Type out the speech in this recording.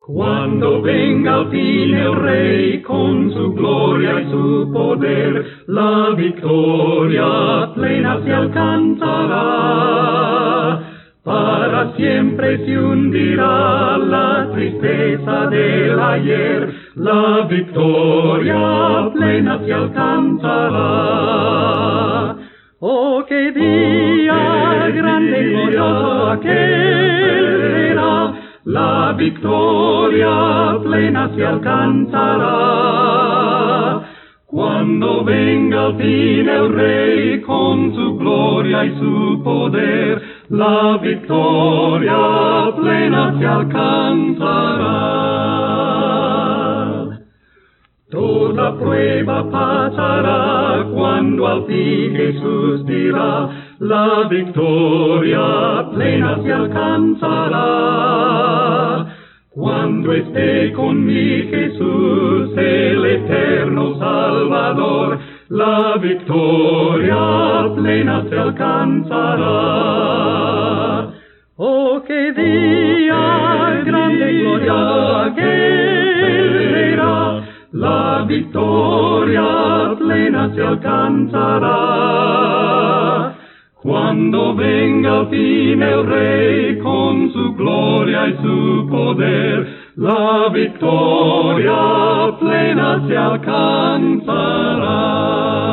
Cuando venga al fin el Rey con su gloria y su poder, la victoria plena se alcanzará. Para siempre se hundirá la tristeza del ayer, la victoria plena se alcanzará. Oh, qué día grande y glorioso aquel será, la victoria plena se alcanzará. Cuando venga al fin el Rey con su gloria y su poder, la victoria plena se alcanzará. Toda prueba pasará cuando al fin Jesús dirá, la victoria plena se alcanzará. Cuando esté con mi Jesús, el eterno Salvador, la victoria plena se alcanzará. Oh, qué día grande y glorioso aquel será, la victoria plena se alcanzará. Cuando venga al fin el Rey con su gloria y su poder, la victoria plena se alcanzará.